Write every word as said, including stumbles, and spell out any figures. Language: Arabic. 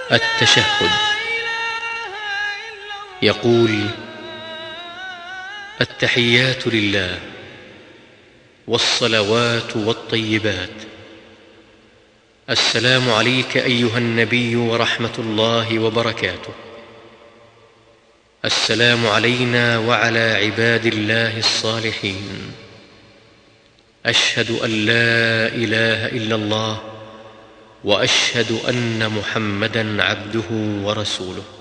التشهد. يقول: التحيات لله والصلوات والطيبات. السلام عليك أيها النبي ورحمة الله وبركاته. السلام علينا وعلى عباد الله الصالحين. أشهد أن لا إله إلا الله وأشهد أن محمدًا عبده ورسوله.